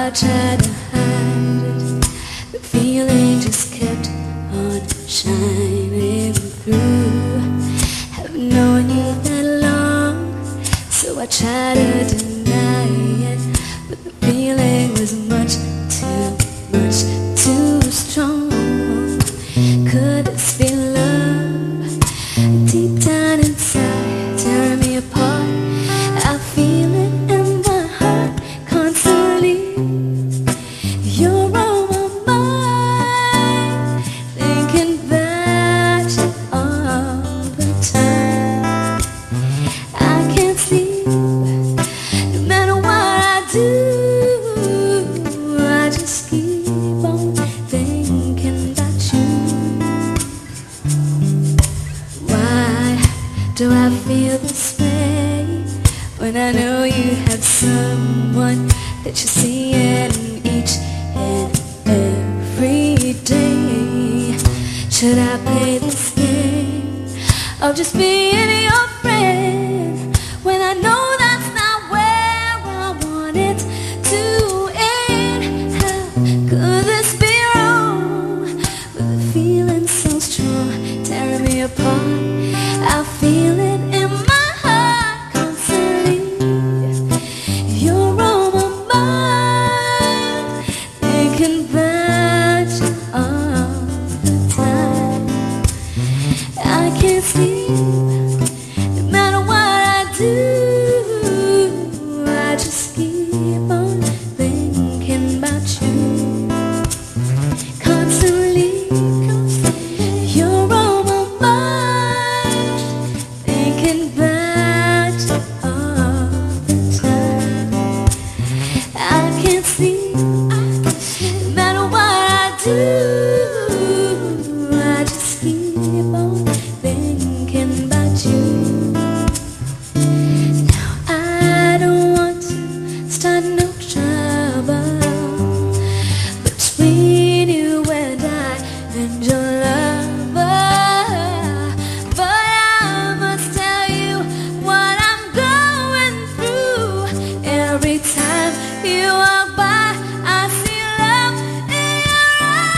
I tried to hide it, the feeling just kept on shining through. Haven't known you that long, so I tried to deny it, but the feeling was much too strong. Could this be love? Deep down inside, tearing me apart. I feel it in my heart constantly. You're on my mind, thinking about you all the time. I can't sleep, no matter what I do. I just keep on thinking about you. Why do I feel this way when I know you have someone that you see in each and every day? Should I play this game of just being your friend when I know that's not where I want it to end? How could this be wrong with a feeling so strong, tearing me apart? I feel it in my heart constantly. You're on my mind, thinking about you all the time. I can't sleep, no matter what I do. I just keep on thinking about you constantly. You're on my mind, thinking about you all the time. I can't sleep, no matter what I do. I just keep on thinking about you. Now I don't want to start no trouble between you and I and your lover, but I must tell you what I'm going through. Every time you walk by, I see love in your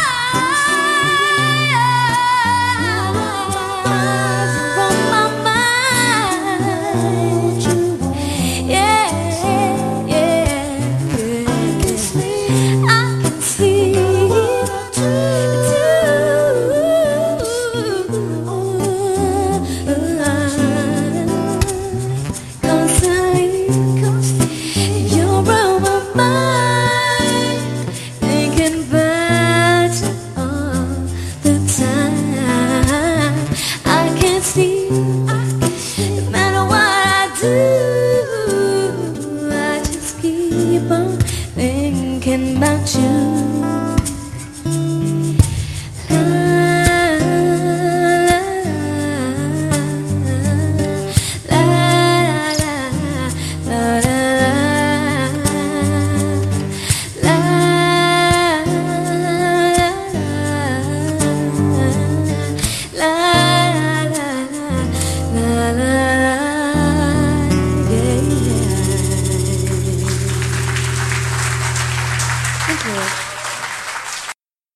eyes. You're on my mind, yeah, yeah. I can sleep, constantly. You're on my mind, thinking about you all the time. I can't sleep, no matter what I do. I just keep on thinking about you.